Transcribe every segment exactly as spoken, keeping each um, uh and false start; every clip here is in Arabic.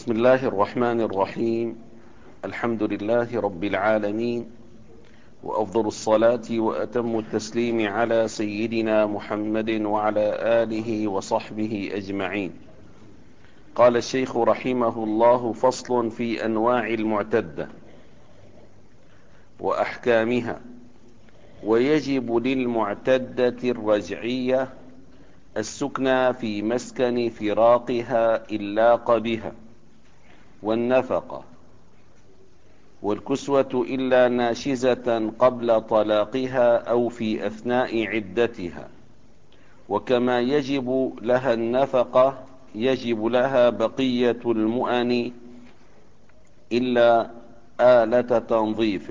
بسم الله الرحمن الرحيم. الحمد لله رب العالمين، وأفضل الصلاة وأتم التسليم على سيدنا محمد وعلى آله وصحبه أجمعين. قال الشيخ رحمه الله: فصل في أنواع المعتدة وأحكامها. ويجب للمعتدة الرجعية السكنى في مسكن فراقها إن لاق بها، والنفقة والكسوة إلا ناشزة قبل طلاقها أو في أثناء عدتها. وكما يجب لها النفقة يجب لها بقية المؤن إلا آلة تنظيف.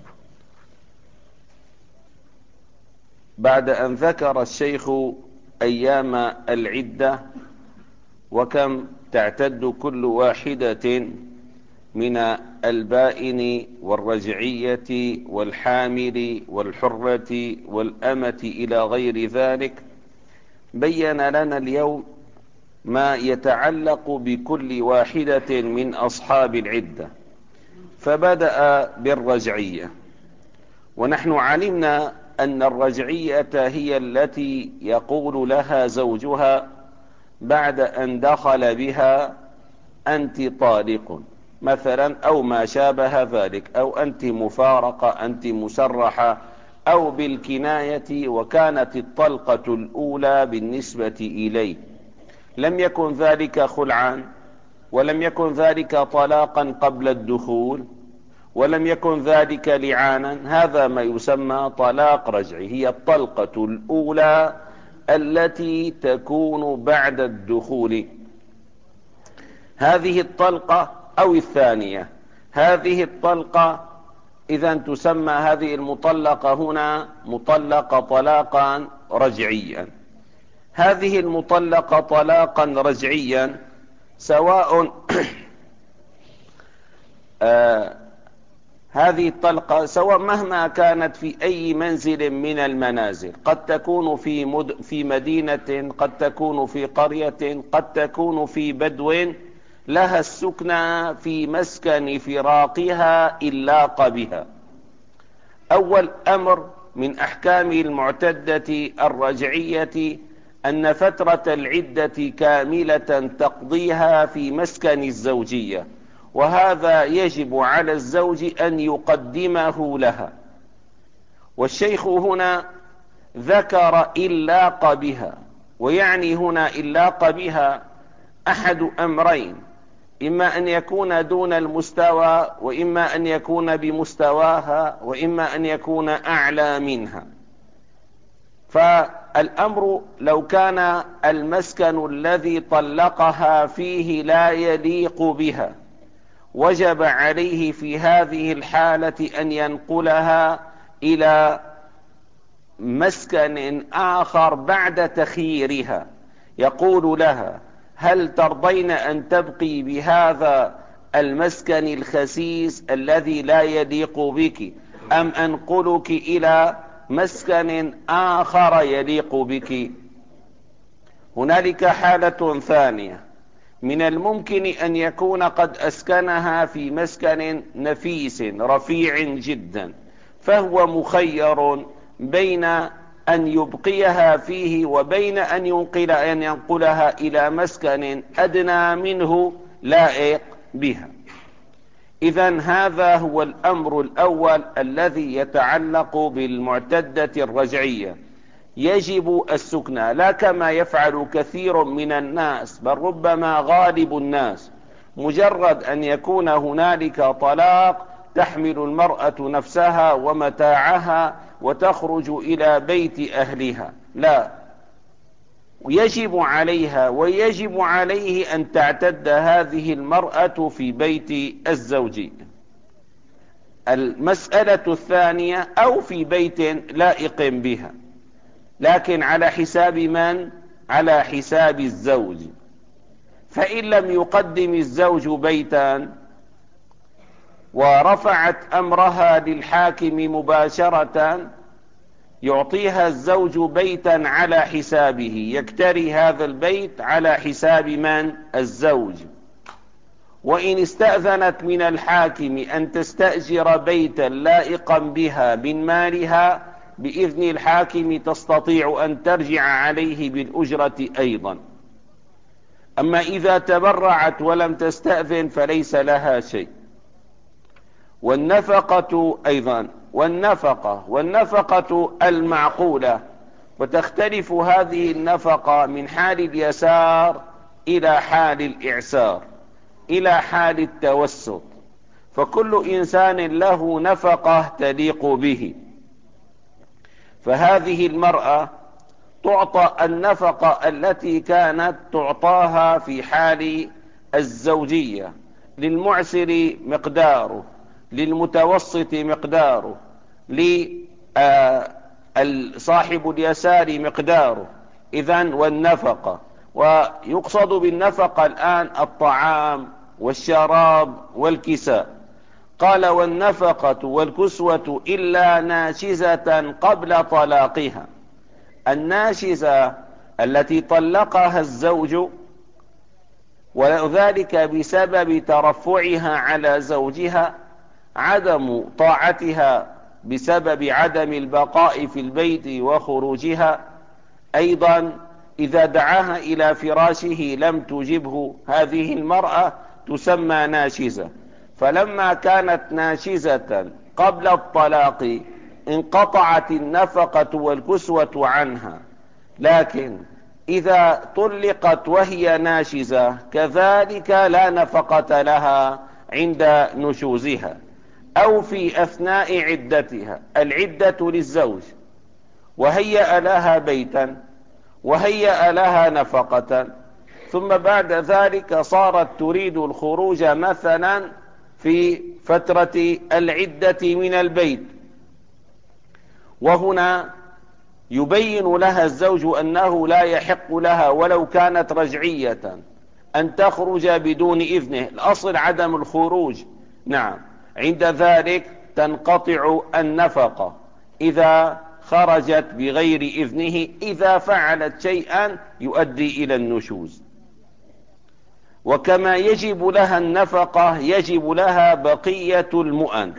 بعد أن ذكر الشيخ أيام العدة وكم تعتد كل واحدة من البائن والرجعية والحامل والحرة والأمة إلى غير ذلك، بين لنا اليوم ما يتعلق بكل واحدة من أصحاب العدة. فبدأ بالرجعية، ونحن علمنا أن الرجعية هي التي يقول لها زوجها بعد أن دخل بها: أنت طالق مثلا، أو ما شابه ذلك، أو أنت مفارقة، أنت مسرحة، أو بالكناية، وكانت الطلقة الأولى بالنسبة إليه لم يكن ذلك خلعا، ولم يكن ذلك طلاقا قبل الدخول، ولم يكن ذلك لعانا. هذا ما يسمى طلاق رجعي، هي الطلقة الأولى التي تكون بعد الدخول. هذه الطلقة أو الثانية، هذه الطلقة إذا تسمى هذه المطلقة هنا مطلقة طلاقا رجعيا. هذه المطلقة طلاقا رجعيا سواء آه هذه الطلقة سواء مهما كانت في أي منزل من المنازل، قد تكون في, مد في مدينة، قد تكون في قرية، قد تكون في بدو، لها السكنى في مسكن فراقها إن لاق بها. أول أمر من أحكام المعتدة الرجعية أن فترة العدة كاملة تقضيها في مسكن الزوجية، وهذا يجب على الزوج أن يقدمه لها. والشيخ هنا ذكر إن لاق بها، ويعني هنا إن لاق بها أحد أمرين: إما أن يكون دون المستوى، وإما أن يكون بمستواها، وإما أن يكون أعلى منها. فالأمر لو كان المسكن الذي طلقها فيه لا يليق بها، وجب عليه في هذه الحالة أن ينقلها إلى مسكن آخر بعد تخييرها. يقول لها: هل ترضين أن تبقي بهذا المسكن الخسيس الذي لا يليق بك، أم أنقلك إلى مسكن آخر يليق بك؟ هنالك حالة ثانية: من الممكن أن يكون قد أسكنها في مسكن نفيس رفيع جدا، فهو مخير بين أن يبقيها فيه وبين أن ينقل أن ينقلها إلى مسكن أدنى منه لائق بها. إذن هذا هو الأمر الأول الذي يتعلق بالمعتدة الرجعية، يجب السكنى، لا كما يفعل كثير من الناس، بل ربما غالب الناس مجرد أن يكون هنالك طلاق تحمل المرأة نفسها ومتاعها وتخرج إلى بيت أهلها. لا، يجب عليها ويجب عليه أن تعتد هذه المرأة في بيت الزوج. المسألة الثانية: أو في بيت لائق بها، لكن على حساب من؟ على حساب الزوج. فإن لم يقدم الزوج بيتا ورفعت أمرها للحاكم مباشرة، يعطيها الزوج بيتا على حسابه، يكتري هذا البيت على حساب من؟ الزوج. وإن استأذنت من الحاكم أن تستأجر بيتا لائقا بها من مالها بإذن الحاكم تستطيع أن ترجع عليه بالأجرة أيضا. أما إذا تبرعت ولم تستأذن فليس لها شيء. والنفقة أيضا والنفقة والنفقة المعقولة، وتختلف هذه النفقة من حال اليسار إلى حال الإعسار إلى حال التوسط، فكل إنسان له نفقة تليق به. فهذه المرأة تعطى النفقة التي كانت تعطاها في حال الزوجية، للمعسر مقداره، للمتوسط مقداره، لصاحب اليسار مقداره. إذن والنفقة، ويقصد بالنفقة الآن الطعام والشراب والكساء. قال والنفقة والكسوة إلا ناشزة قبل طلاقها. الناشزة التي طلقها الزوج وذلك بسبب ترفعها على زوجها، عدم طاعتها بسبب عدم البقاء في البيت وخروجها، أيضا إذا دعاها إلى فراشه لم تجبه، هذه المرأة تسمى ناشزة. فلما كانت ناشزة قبل الطلاق انقطعت النفقة والكسوة عنها، لكن إذا طلقت وهي ناشزة كذلك لا نفقة لها عند نشوزها أو في أثناء عدتها. العدة للزوج، وهيأ لها بيتا وهيأ لها نفقة، ثم بعد ذلك صارت تريد الخروج مثلا في فترة العدة من البيت، وهنا يبين لها الزوج أنه لا يحق لها ولو كانت رجعية أن تخرج بدون إذنه، الأصل عدم الخروج. نعم، عند ذلك تنقطع النفقة إذا خرجت بغير إذنه، إذا فعلت شيئا يؤدي إلى النشوز. وكما يجب لها النفقة يجب لها بقية المؤن.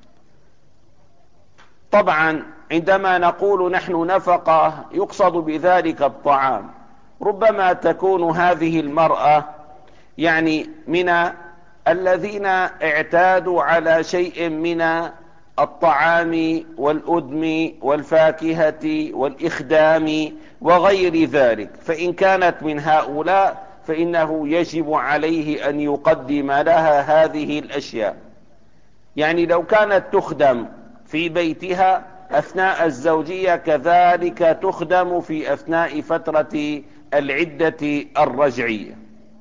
طبعا عندما نقول نحن نفقة يقصد بذلك الطعام. ربما تكون هذه المرأة يعني من الذين اعتادوا على شيء من الطعام والأدم والفاكهة والإخدام وغير ذلك، فإن كانت من هؤلاء فإنه يجب عليه أن يقدم لها هذه الأشياء. يعني لو كانت تخدم في بيتها أثناء الزوجية كذلك تخدم في أثناء فترة العدة الرجعية.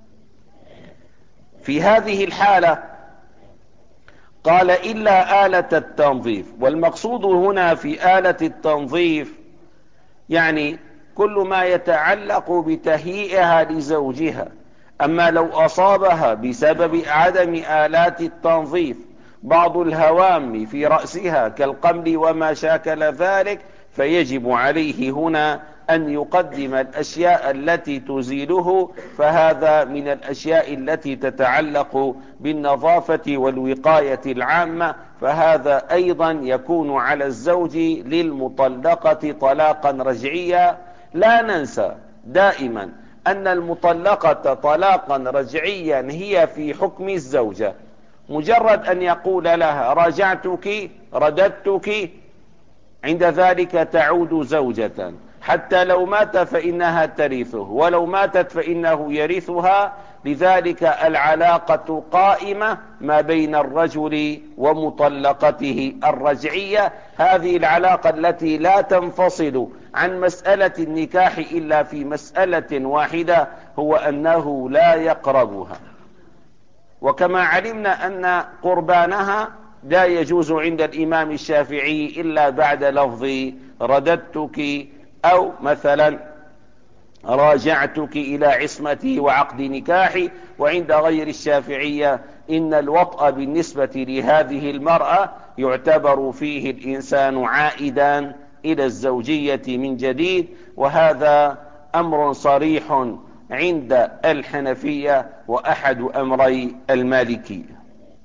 في هذه الحالة قال إلا آلة التنظيف. والمقصود هنا في آلة التنظيف يعني كل ما يتعلق بتهيئها لزوجها. أما لو أصابها بسبب عدم آلات التنظيف بعض الهوام في رأسها كالقمل وما شاكل ذلك، فيجب عليه هنا أن يقدم الأشياء التي تزيله، فهذا من الأشياء التي تتعلق بالنظافة والوقاية العامة، فهذا أيضا يكون على الزوج للمطلقة طلاقا رجعيا. لا ننسى دائما أن المطلقة طلاقا رجعيا هي في حكم الزوجة، مجرد أن يقول لها راجعتك رددتك، عند ذلك تعود زوجة، حتى لو مات فإنها ترثه، ولو ماتت فإنه يرثها. لذلك العلاقة قائمة ما بين الرجل ومطلقته الرجعية، هذه العلاقة التي لا تنفصل عن مسألة النكاح إلا في مسألة واحدة، هو أنه لا يقربها. وكما علمنا أن قربانها لا يجوز عند الإمام الشافعي إلا بعد لفظ رددتك أو مثلا راجعتك إلى عصمتي وعقد نكاحي. وعند غير الشافعية إن الوطأ بالنسبة لهذه المرأة يعتبر فيه الإنسان عائدا إلى الزوجية من جديد، وهذا أمر صريح عند الحنفية وأحد أمري المالكية.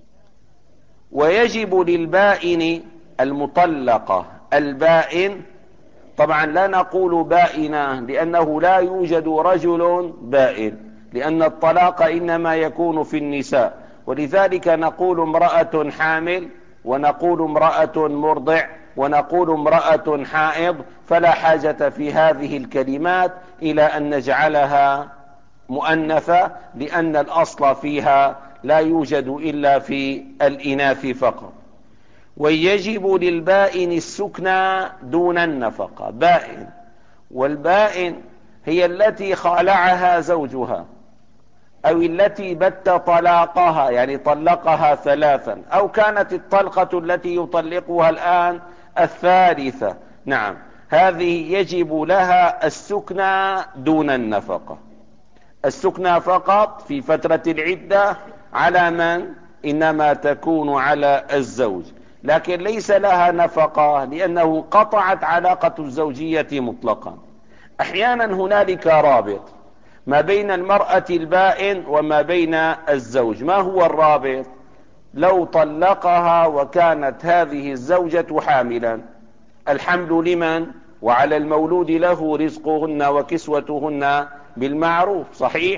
ويجب للبائن المطلقة البائن، طبعا لا نقول بائنة لأنه لا يوجد رجل بائن، لأن الطلاق إنما يكون في النساء، ولذلك نقول امرأة حامل، ونقول امرأة مرضع، ونقول امرأة حائض، فلا حاجة في هذه الكلمات إلى أن نجعلها مؤنثة، لأن الأصل فيها لا يوجد إلا في الإناث فقط. ويجب للبائن السكنى دون النفقة. بائن، والبائن هي التي خالعها زوجها، أو التي بت طلاقها، يعني طلقها ثلاثا، أو كانت الطلقة التي يطلقها الآن الثالثة. نعم، هذه يجب لها السكنى دون النفقة. السكنى فقط في فترة العدة على من؟ إنما تكون على الزوج، لكن ليس لها نفقة لأنه قطعت علاقة الزوجية مطلقا. أحيانا هنالك رابط ما بين المرأة البائن وما بين الزوج. ما هو الرابط؟ لو طلقها وكانت هذه الزوجة حاملا، الحمل لمن؟ وعلى المولود له رزقهن وكسوتهن بالمعروف، صحيح؟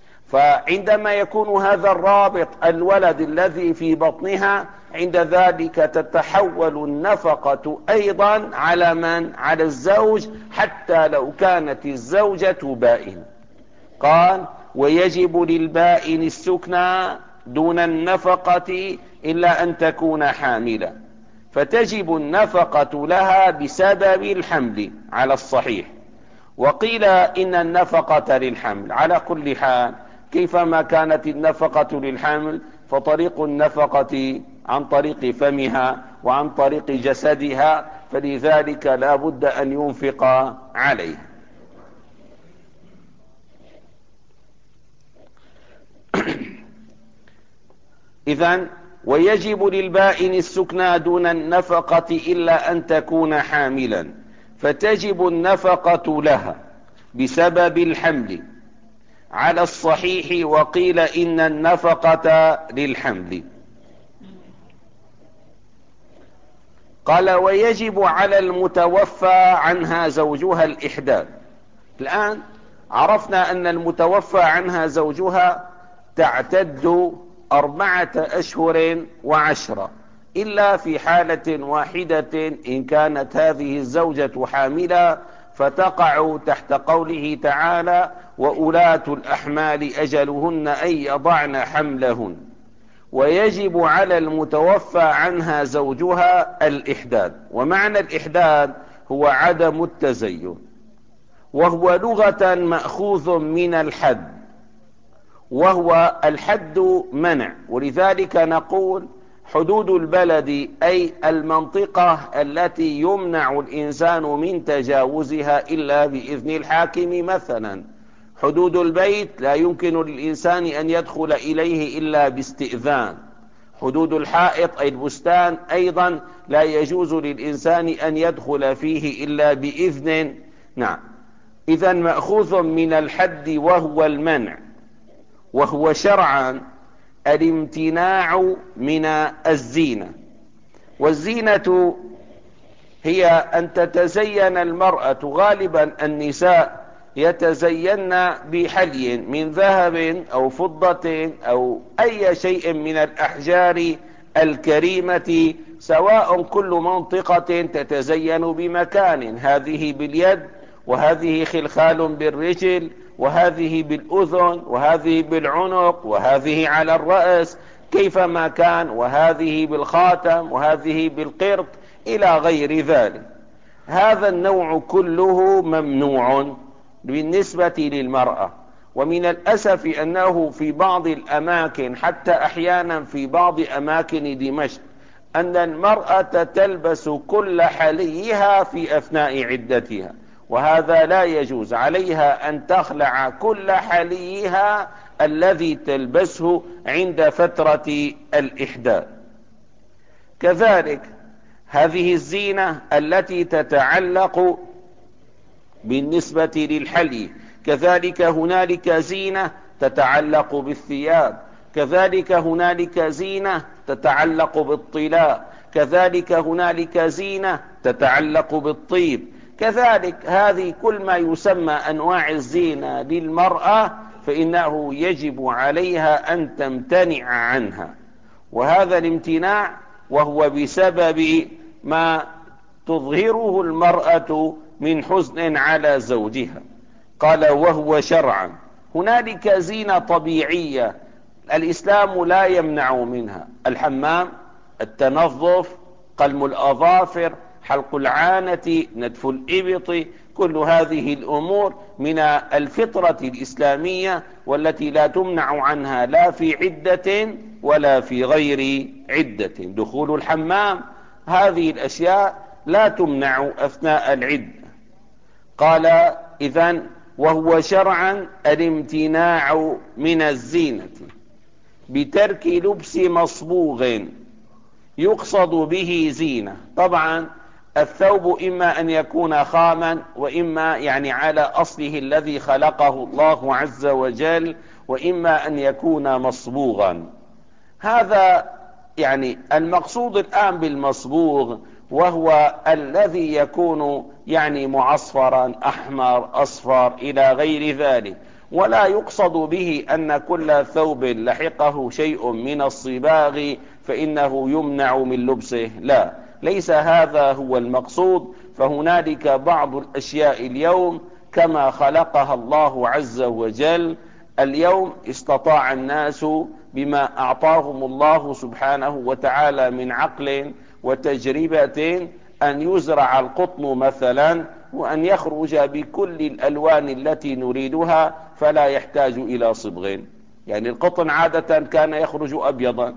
فعندما يكون هذا الرابط الولد الذي في بطنها، عند ذلك تتحول النفقة أيضا على من؟ على الزوج، حتى لو كانت الزوجة بائن. قال: ويجب للبائن السكنى دون النفقة إلا أن تكون حاملة، فتجب النفقة لها بسبب الحمل على الصحيح. وقيل إن النفقة للحمل. على كل حال، كيفما كانت النفقة للحمل، فطريق النفقة عن طريق فمها وعن طريق جسدها، فلذلك لا بد أن ينفق عليه. إذن ويجب للبائن السكنى دون النفقة إلا أن تكون حاملا، فتجب النفقة لها بسبب الحمل على الصحيح. وقيل إن النفقة للحمل. قال: ويجب على المتوفى عنها زوجها الإحداث. الآن عرفنا أن المتوفى عنها زوجها تعتد أربعة أشهر وعشرة، إلا في حالة واحدة، إن كانت هذه الزوجة حاملة، فتقع تحت قوله تعالى: وأولاة الأحمال أجلهن أن يضعن حملهن. ويجب على المتوفى عنها زوجها الإحداد. ومعنى الإحداد هو عدم التزين، وهو لغة مأخوذ من الحد، وهو الحد منع، ولذلك نقول حدود البلد أي المنطقة التي يمنع الإنسان من تجاوزها إلا بإذن الحاكم. مثلا حدود البيت لا يمكن للإنسان أن يدخل إليه إلا باستئذان. حدود الحائط أي البستان أيضا لا يجوز للإنسان أن يدخل فيه إلا بإذن. نعم، إذن مأخوذ من الحد وهو المنع، وهو شرعا الامتناع من الزينة. والزينة هي أن تتزين المرأة، غالبا النساء يتزين بحلي من ذهب أو فضة أو أي شيء من الأحجار الكريمة، سواء كل منطقة تتزين بمكان، هذه باليد، وهذه خلخال بالرجل، وهذه بالأذن، وهذه بالعنق، وهذه على الرأس كيفما كان، وهذه بالخاتم، وهذه بالقرط، إلى غير ذلك. هذا النوع كله ممنوع بالنسبة للمرأة. ومن الأسف أنه في بعض الأماكن، حتى أحيانا في بعض أماكن دمشق، أن المرأة تلبس كل حليها في أثناء عدتها، وهذا لا يجوز. عليها أن تخلع كل حليها الذي تلبسه عند فترة الإحداث. كذلك هذه الزينة التي تتعلق بالنسبة للحلي كذلك هنالك زينة تتعلق بالثياب، كذلك هنالك زينة تتعلق بالطلاء، كذلك هنالك زينة تتعلق بالطيب، كذلك هذه كل ما يسمى أنواع الزينة للمرأة فإنه يجب عليها أن تمتنع عنها. وهذا الامتناع وهو بسبب ما تظهره المرأة من حزن على زوجها. قال وهو شرعا. هنالك زينة طبيعية الإسلام لا يمنع منها: الحمام، التنظف، قلم الأظافر، حلق العانة، نتف الإبط، كل هذه الأمور من الفطرة الإسلامية والتي لا تمنع عنها لا في عدة ولا في غير عدة. دخول الحمام، هذه الأشياء لا تمنع أثناء العدة. قال إذن وهو شرعا الامتناع من الزينة بترك لبس مصبوغ يقصد به زينة. طبعا الثوب إما أن يكون خاما، وإما يعني على أصله الذي خلقه الله عز وجل، وإما أن يكون مصبوغا. هذا يعني المقصود الآن بالمصبوغ، وهو الذي يكون يعني معصفرا، أحمر، أصفر إلى غير ذلك. ولا يقصد به أن كل ثوب لحقه شيء من الصباغ فإنه يمنع من لبسه، لا، ليس هذا هو المقصود. فهنالك بعض الأشياء اليوم كما خلقها الله عز وجل، اليوم استطاع الناس بما أعطاهم الله سبحانه وتعالى من عقل وتجربة أن يزرع القطن مثلا وأن يخرج بكل الألوان التي نريدها فلا يحتاج إلى صبغ. يعني القطن عادة كان يخرج أبيضا،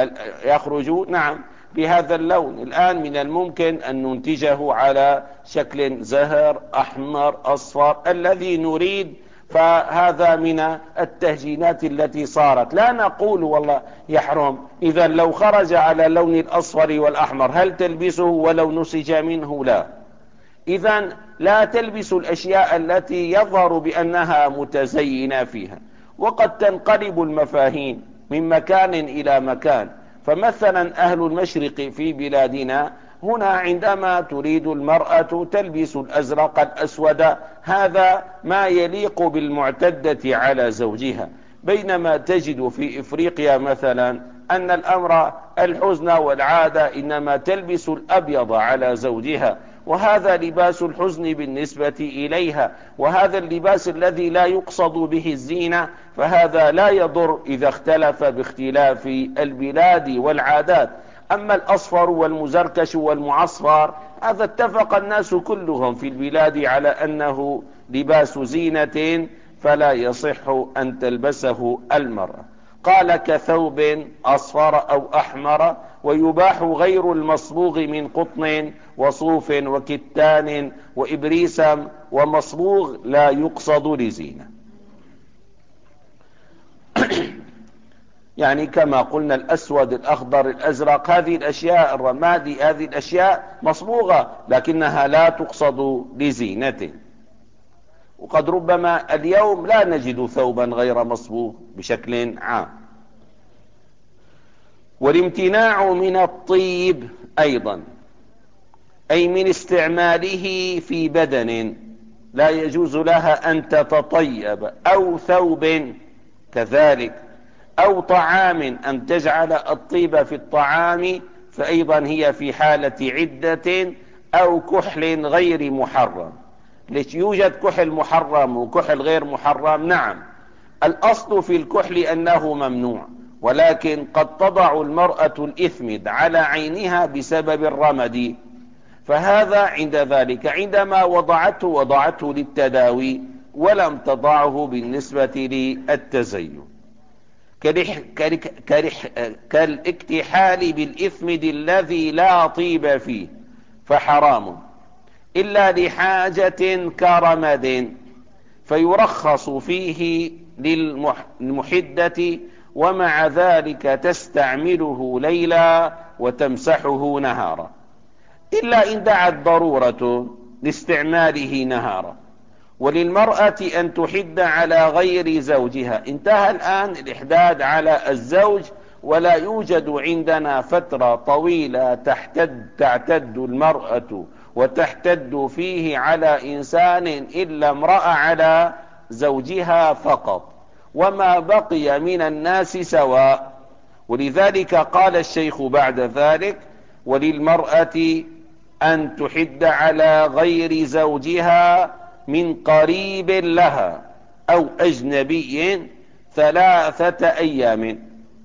يخرج نعم بهذا اللون. الآن من الممكن أن ننتجه على شكل زهر، أحمر، أصفر، الذي نريد. فهذا من التهجينات التي صارت. لا نقول والله يحرم، إذا لو خرج على اللون الأصفر والأحمر هل تلبسه ولو نسج منه؟ لا. إذا لا تلبس الأشياء التي يظهر بأنها متزينة فيها. وقد تنقلب المفاهيم من مكان إلى مكان. فمثلا أهل المشرق في بلادنا هنا عندما تريد المرأة تلبس الأزرق الأسود، هذا ما يليق بالمعتدة على زوجها. بينما تجد في إفريقيا مثلا أن الأمر الحزن والعادة إنما تلبس الأبيض على زوجها، وهذا لباس الحزن بالنسبة إليها، وهذا اللباس الذي لا يقصد به الزينة، فهذا لا يضر إذا اختلف باختلاف البلاد والعادات. أما الأصفر والمزركش والمعصفر هذا اتفق الناس كلهم في البلاد على أنه لباس زينة فلا يصح أن تلبسه المرأة. قال كثوب أصفر أو أحمر، ويباح غير المصبوغ من قطن وصوف وكتان وإبريسم ومصبوغ لا يقصد لزينة. يعني كما قلنا الأسود، الأخضر، الأزرق، هذه الأشياء، الرمادي، هذه الأشياء مصبوغة لكنها لا تقصد لزينة. وقد ربما اليوم لا نجد ثوبا غير مصبوغ بشكل عام. والامتناع من الطيب أيضا، أي من استعماله في بدن، لا يجوز لها أن تتطيب، أو ثوب كذلك، أو طعام أن تجعل الطيب في الطعام، فأيضا هي في حالة عدة، أو كحل غير محرم. ليش يوجد كحل محرم وكحل غير محرم؟ نعم، الأصل في الكحل أنه ممنوع، ولكن قد تضع المرأة الإثمد على عينها بسبب الرمد، فهذا عند ذلك عندما وضعته وضعته للتداوي ولم تضعه بالنسبة للتزين. كالح... كالح... كالح... كالاكتحال بالإثمد الذي لا طيب فيه فحرام، إلا لحاجة كرمد، فيرخص فيه للمحدة، ومع ذلك تستعمله ليلا وتمسحه نهارا، إلا إن دعت ضرورة لاستعماله نهارا. وللمرأة أن تحد على غير زوجها. انتهى الآن الإحداد على الزوج، ولا يوجد عندنا فترة طويلة تحتد تعتد المرأة وتحتد فيه على إنسان إلا امرأة على زوجها فقط، وما بقي من الناس سواء. ولذلك قال الشيخ بعد ذلك: وللمرأة أن تحد على غير زوجها من قريب لها أو أجنبي ثلاثة أيام.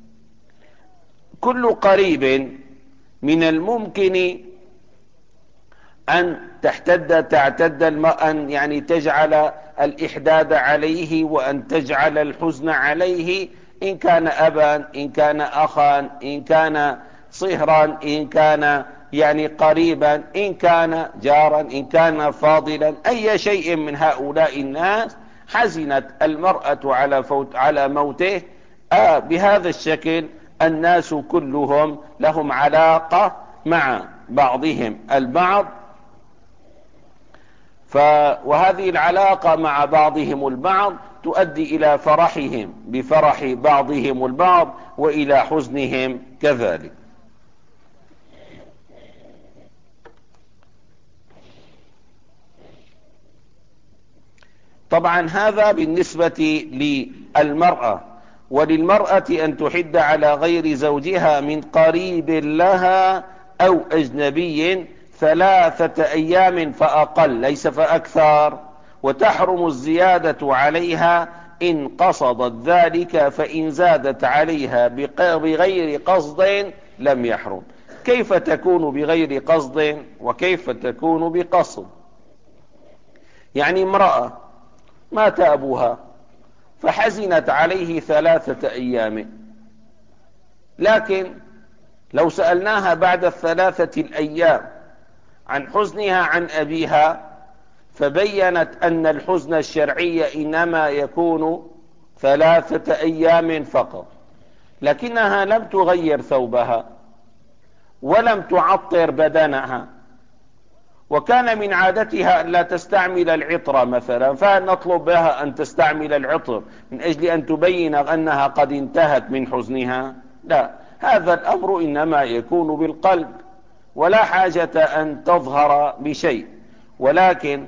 كل قريب من الممكن أن تحتد تعتد أن يعني تجعل الإحداد عليه، وأن تجعل الحزن عليه، إن كان أبا، إن كان أخا، إن كان صهرا، إن كان يعني قريبا، إن كان جارا، إن كان فاضلا، أي شيء من هؤلاء الناس حزنت المرأة على فوت على موته. آه بهذا الشكل الناس كلهم لهم علاقة مع بعضهم البعض، ف وهذه العلاقة مع بعضهم البعض تؤدي إلى فرحهم بفرح بعضهم البعض، وإلى حزنهم كذلك. طبعا هذا بالنسبة للمرأة. وللمرأة أن تحد على غير زوجها من قريب لها أو أجنبي ثلاثة أيام فأقل، ليس فأكثر. وتحرم الزيادة عليها إن قصدت ذلك، فإن زادت عليها بغير قصد لم يحرم. كيف تكون بغير قصد وكيف تكون بقصد؟ يعني امرأة مات أبوها فحزنت عليه ثلاثة أيام، لكن لو سألناها بعد الثلاثة الأيام عن حزنها عن أبيها، فبينت أن الحزن الشرعي إنما يكون ثلاثة أيام فقط، لكنها لم تغير ثوبها ولم تعطر بدنها، وكان من عادتها أن لا تستعمل العطر مثلا، فنطلب بها أن تستعمل العطر من أجل أن تبين أنها قد انتهت من حزنها؟ لا، هذا الأمر إنما يكون بالقلب، ولا حاجة أن تظهر بشيء. ولكن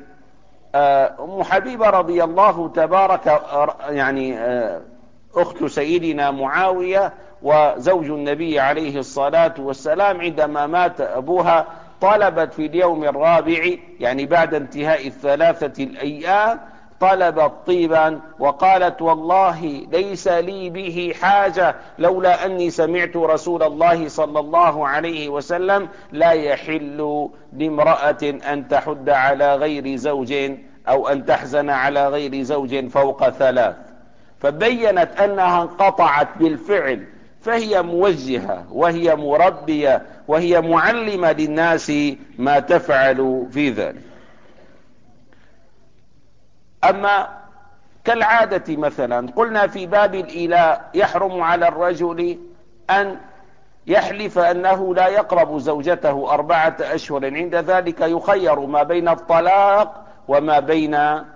أم حبيبة رضي الله تبارك يعني أخت سيدنا معاوية وزوج النبي عليه الصلاة والسلام، عندما مات أبوها طلبت في اليوم الرابع يعني بعد انتهاء الثلاثة الأيام طلبت طيبا، وقالت: والله ليس لي به حاجة لولا أني سمعت رسول الله صلى الله عليه وسلم لا يحل لامرأة أن تحد على غير زوج أو أن تحزن على غير زوج فوق ثلاث. فبينت أنها انقطعت بالفعل، فهي موجهة وهي مربية وهي معلمة للناس ما تفعل في ذلك. أما كالعادة مثلا قلنا في باب الإيلاء يحرم على الرجل أن يحلف أنه لا يقرب زوجته أربعة أشهر، عند ذلك يخير ما بين الطلاق وما بين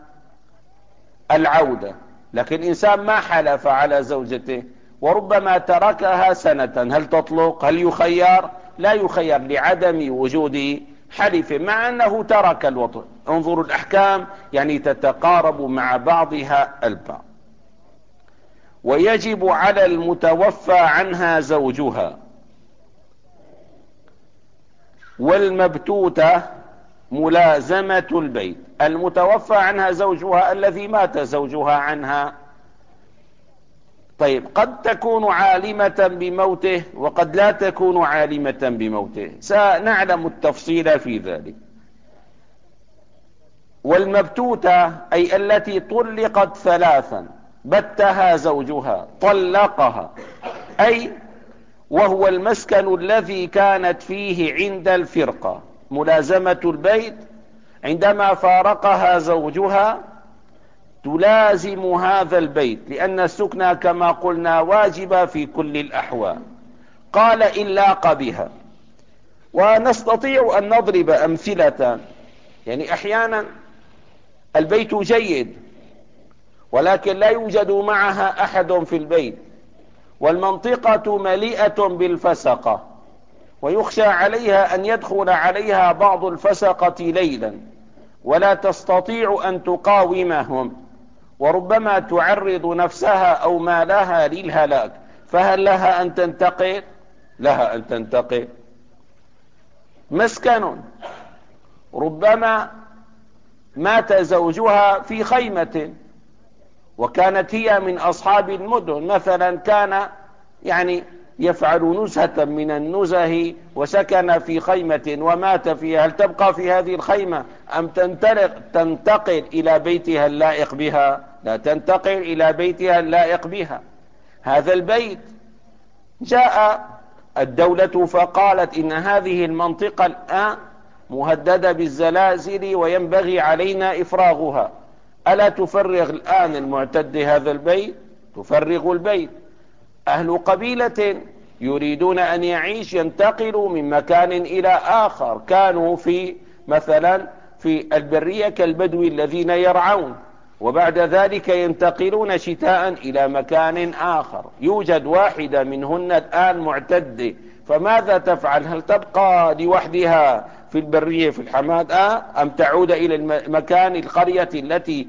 العودة. لكن إنسان ما حلف على زوجته وربما تركها سنة، هل تطلق؟ هل يخير؟ لا يخير لعدم وجود حلف، مع أنه ترك الوطن. انظروا الأحكام يعني تتقارب مع بعضها البعض. ويجب على المتوفى عنها زوجها والمبتوتة ملازمة البيت. المتوفى عنها زوجها الذي مات زوجها عنها، طيب قد تكون عالمة بموته وقد لا تكون عالمة بموته، سنعلم التفصيل في ذلك. والمبتوتة أي التي طلقت ثلاثا، بتها زوجها طلقها، أي وهو المسكن الذي كانت فيه عند الفرقة، ملازمة البيت. عندما فارقها زوجها تلازم هذا البيت، لأن السكنى كما قلنا واجبة في كل الأحوال. قال إن لاق بها. ونستطيع أن نضرب أمثلة، يعني أحيانا البيت جيد ولكن لا يوجد معها أحد في البيت، والمنطقة مليئة بالفسقة، ويخشى عليها أن يدخل عليها بعض الفسقة ليلا ولا تستطيع أن تقاومهم، وربما تعرض نفسها أو مالها للهلاك، فهل لها أن تنتقل؟ لها أن تنتقل. مسكن، ربما مات زوجها في خيمة وكانت هي من أصحاب المدن، مثلا كان يعني يفعل نزهة من النزه وسكن في خيمة ومات فيها، هل تبقى في هذه الخيمة أم تنطلق تنتقل إلى بيتها اللائق بها؟ لا، تنتقل إلى بيتها اللائق بها. هذا البيت جاء الدولة فقالت إن هذه المنطقة الآن مهددة بالزلازل وينبغي علينا إفراغها، ألا تفرغ الآن المعتد هذا البيت؟ تفرغ البيت. أهل قبيلة يريدون أن يعيش ينتقلوا من مكان إلى آخر، كانوا في مثلا في البرية كالبدو الذين يرعون، وبعد ذلك ينتقلون شتاء إلى مكان آخر، يوجد واحدة منهن الآن معتدة، فماذا تفعل؟ هل تبقى لوحدها في البرية في الحمادة أم تعود إلى المكان القرية التي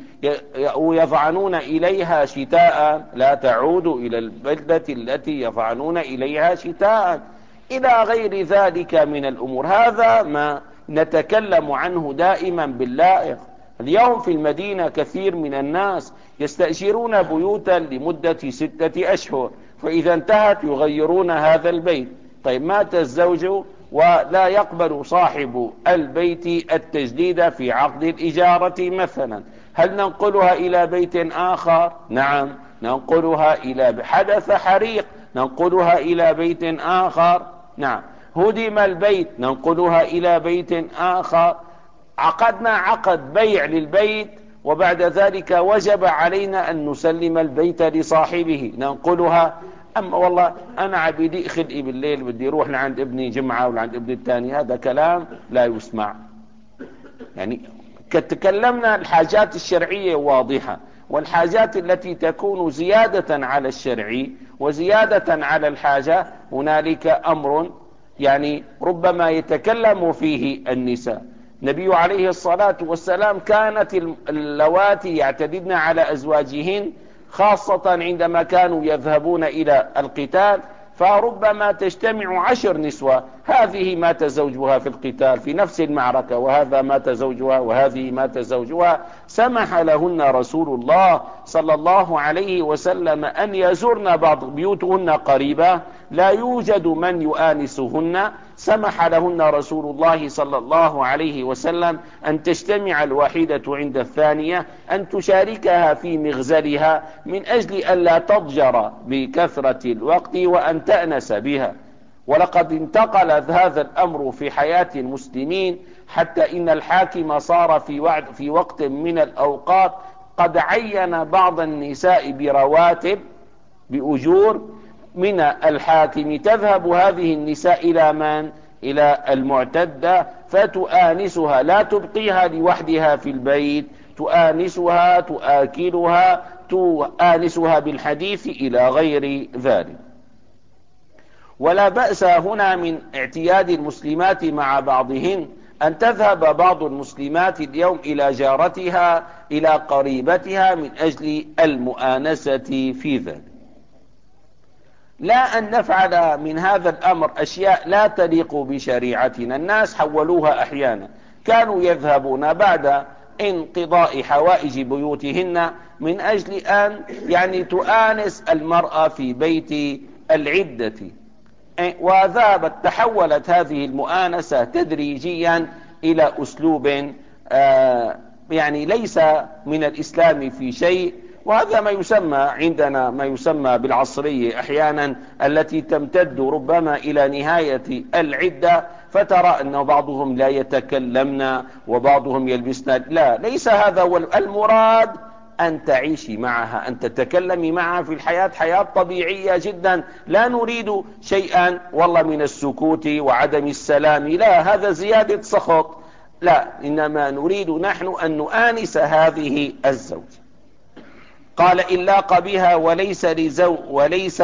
يظعنون إليها شتاء؟ لا، تعود إلى البلدة التي يظعنون إليها شتاء، إلى غير ذلك من الأمور. هذا ما نتكلم عنه دائما باللائق. اليوم في المدينة كثير من الناس يستأجرون بيوتا لمدة ستة أشهر، فإذا انتهت يغيرون هذا البيت. طيب مات الزوج ولا يقبل صاحب البيت التجديد في عقد الإجارة مثلا، هل ننقلها إلى بيت آخر؟ نعم، ننقلها إلى حدث حريق، ننقلها إلى بيت آخر. نعم، هدم البيت، ننقلها إلى بيت آخر. عقدنا عقد بيع للبيت وبعد ذلك وجب علينا أن نسلم البيت لصاحبه، ننقلها. أما والله أنا عبيدي خلقي بالليل بدي أروح لعند ابني جمعة ولا عند ابني الثاني، هذا كلام لا يسمع. يعني تكلمنا الحاجات الشرعية واضحة، والحاجات التي تكون زيادة على الشرع وزيادة على الحاجة هنالك أمر يعني ربما يتكلم فيه النساء. النبي عليه الصلاة والسلام كانت اللواتي يعتددن على أزواجهن خاصة عندما كانوا يذهبون إلى القتال، فربما تجتمع عشر نسوة، هذه مات زوجها في القتال في نفس المعركة، وهذا مات زوجها، وهذه مات زوجها. سمح لهن رسول الله صلى الله عليه وسلم أن يزورن بعض بيوتهن قريبة لا يوجد من يؤانسهن، سمح لهن رسول الله صلى الله عليه وسلم أن تجتمع الواحدة عند الثانية، أن تشاركها في مغزلها من أجل أن لا تضجر بكثرة الوقت وأن تأنس بها. ولقد انتقل هذا الأمر في حياة المسلمين حتى إن الحاكم صار في, وعد في وقت من الأوقات قد عين بعض النساء برواتب بأجور من الحاكم، تذهب هذه النساء إلى من؟ إلى المعتدة فتؤانسها، لا تبقيها لوحدها في البيت، تؤانسها، تؤكلها، تؤانسها بالحديث إلى غير ذلك. ولا بأس هنا من اعتياد المسلمات مع بعضهن أن تذهب بعض المسلمات اليوم إلى جارتها إلى قريبتها من أجل المؤانسة في ذلك. لا أن نفعل من هذا الأمر أشياء لا تليق بشريعتنا. الناس حولوها أحيانا، كانوا يذهبون بعد انقضاء حوائج بيوتهن من أجل أن يعني تؤانس المرأة في بيت العدة، وذهبت تحولت هذه المؤانسة تدريجيا إلى أسلوب آه يعني ليس من الإسلام في شيء، وهذا ما يسمى عندنا ما يسمى بالعصرية أحيانا التي تمتد ربما إلى نهاية العدة، فترى أن بعضهم لا يتكلمن وبعضهم يلبسن. لا، ليس هذا هو المراد، أن تعيشي معها، أن تتكلمي معها في الحياة حياة طبيعية جدا، لا نريد شيئا والله من السكوت وعدم السلام، لا، هذا زيادة سخط. لا، إنما نريد نحن أن نؤانس هذه الزوج. قال إن لاق بها وليس لزوج وليس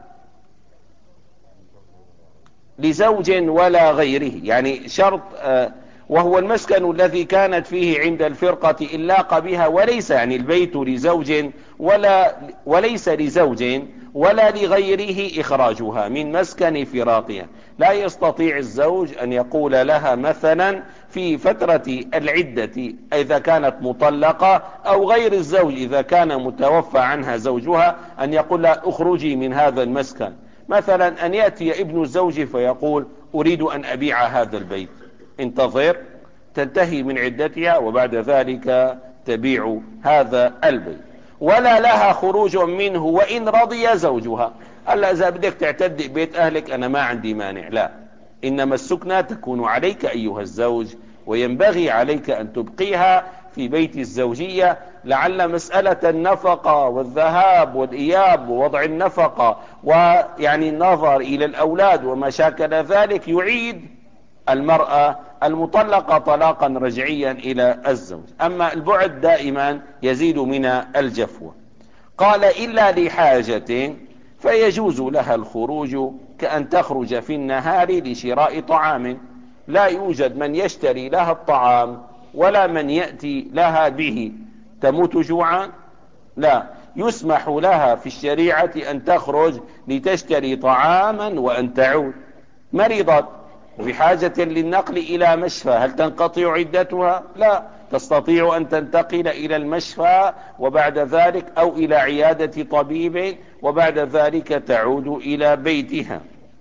لزوج ولا غيره، يعني شرط آه وهو المسكن الذي كانت فيه عند الفرقة إن لاق بها وليس، يعني البيت لزوج ولا وليس لزوج ولا لغيره إخراجها من مسكن فراقها. لا يستطيع الزوج أن يقول لها مثلا في فترة العدة إذا كانت مطلقة، أو غير الزوج إذا كان متوفى عنها زوجها، أن يقول لها اخرجي من هذا المسكن. مثلا أن يأتي ابن الزوج فيقول أريد أن أبيع هذا البيت، انتظر تنتهي من عدتها وبعد ذلك تبيع هذا البيت. ولا لها خروج منه وإن رضي زوجها. هلا إذا بدك تعتدي بيت أهلك أنا ما عندي مانع، لا، إنما السكنة تكون عليك أيها الزوج، وينبغي عليك أن تبقيها في بيت الزوجية، لعل مسألة النفقة والذهاب والإياب ووضع النفقة ويعني النظر إلى الأولاد وما شاكل ذلك يعيد المرأة المطلقة طلاقا رجعيا إلى الزوج. أما البعد دائما يزيد من الجفوة. قال إلا لحاجة فيجوز لها الخروج، كأن تخرج في النهار لشراء طعام، لا يوجد من يشتري لها الطعام ولا من يأتي لها به، تموت جوعا؟ لا، يسمح لها في الشريعة أن تخرج لتشتري طعاما وأن تعود. مرضت بحاجة للنقل إلى مشفى، هل تنقطع عدتها؟ لا، تستطيع أن تنتقل إلى المشفى وبعد ذلك أو إلى عيادة طبيب وبعد ذلك تعود إلى بيتها.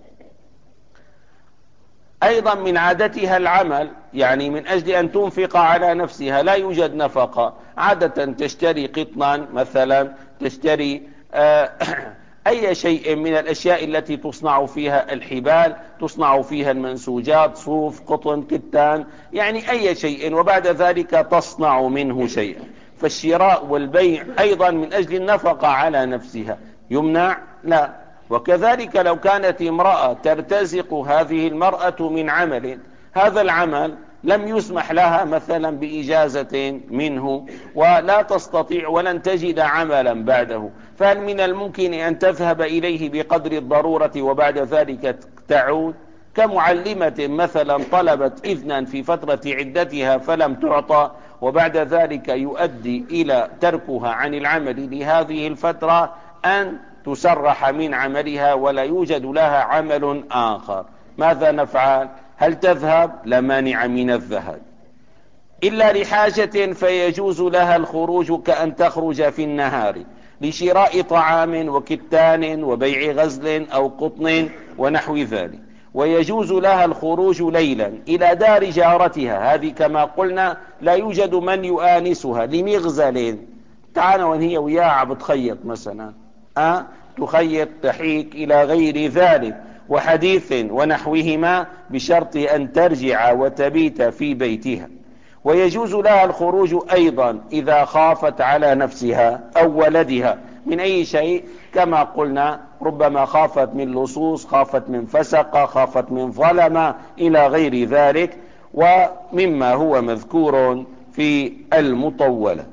أيضا من عادتها العمل، يعني من أجل أن تنفق على نفسها، لا يوجد نفقة، عادة تشتري قطنا مثلا، تشتري آه أي شيء من الأشياء التي تصنع فيها الحبال، تصنع فيها المنسوجات، صوف، قطن، كتان، يعني أي شيء، وبعد ذلك تصنع منه شيئا. فالشراء والبيع أيضا من أجل النفقة على نفسها يمنع؟ لا. وكذلك لو كانت امرأة ترتزق هذه المرأة من عمل، هذا العمل لم يسمح لها مثلا بإجازة منه ولا تستطيع ولن تجد عملا بعده، فهل من الممكن أن تذهب إليه بقدر الضرورة وبعد ذلك تعود؟ كمعلمة مثلا طلبت إذنا في فترة عدتها فلم تعطى، وبعد ذلك يؤدي إلى تركها عن العمل لهذه الفترة أن تسرح من عملها ولا يوجد لها عمل آخر. ماذا نفعل؟ هل تذهب؟ لا مانع من الذهاب. إلا لحاجة فيجوز لها الخروج، كأن تخرج في النهار لشراء طعام وكتان وبيع غزل أو قطن ونحو ذلك. ويجوز لها الخروج ليلا إلى دار جارتها، هذه كما قلنا لا يوجد من يؤانسها، لمغزل، تعال وان هي وياها بتخيط مثلا، أه؟ تخيط تحيك إلى غير ذلك، وحديث ونحوهما، بشرط أن ترجع وتبيت في بيتها. ويجوز لها الخروج أيضا إذا خافت على نفسها أو ولدها من أي شيء، كما قلنا ربما خافت من لصوص، خافت من فسقة، خافت من ظلمة إلى غير ذلك، ومما هو مذكور في المطولة.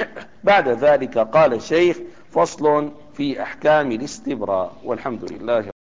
بعد ذلك قال الشيخ: فصل في أحكام الاستبراء، والحمد لله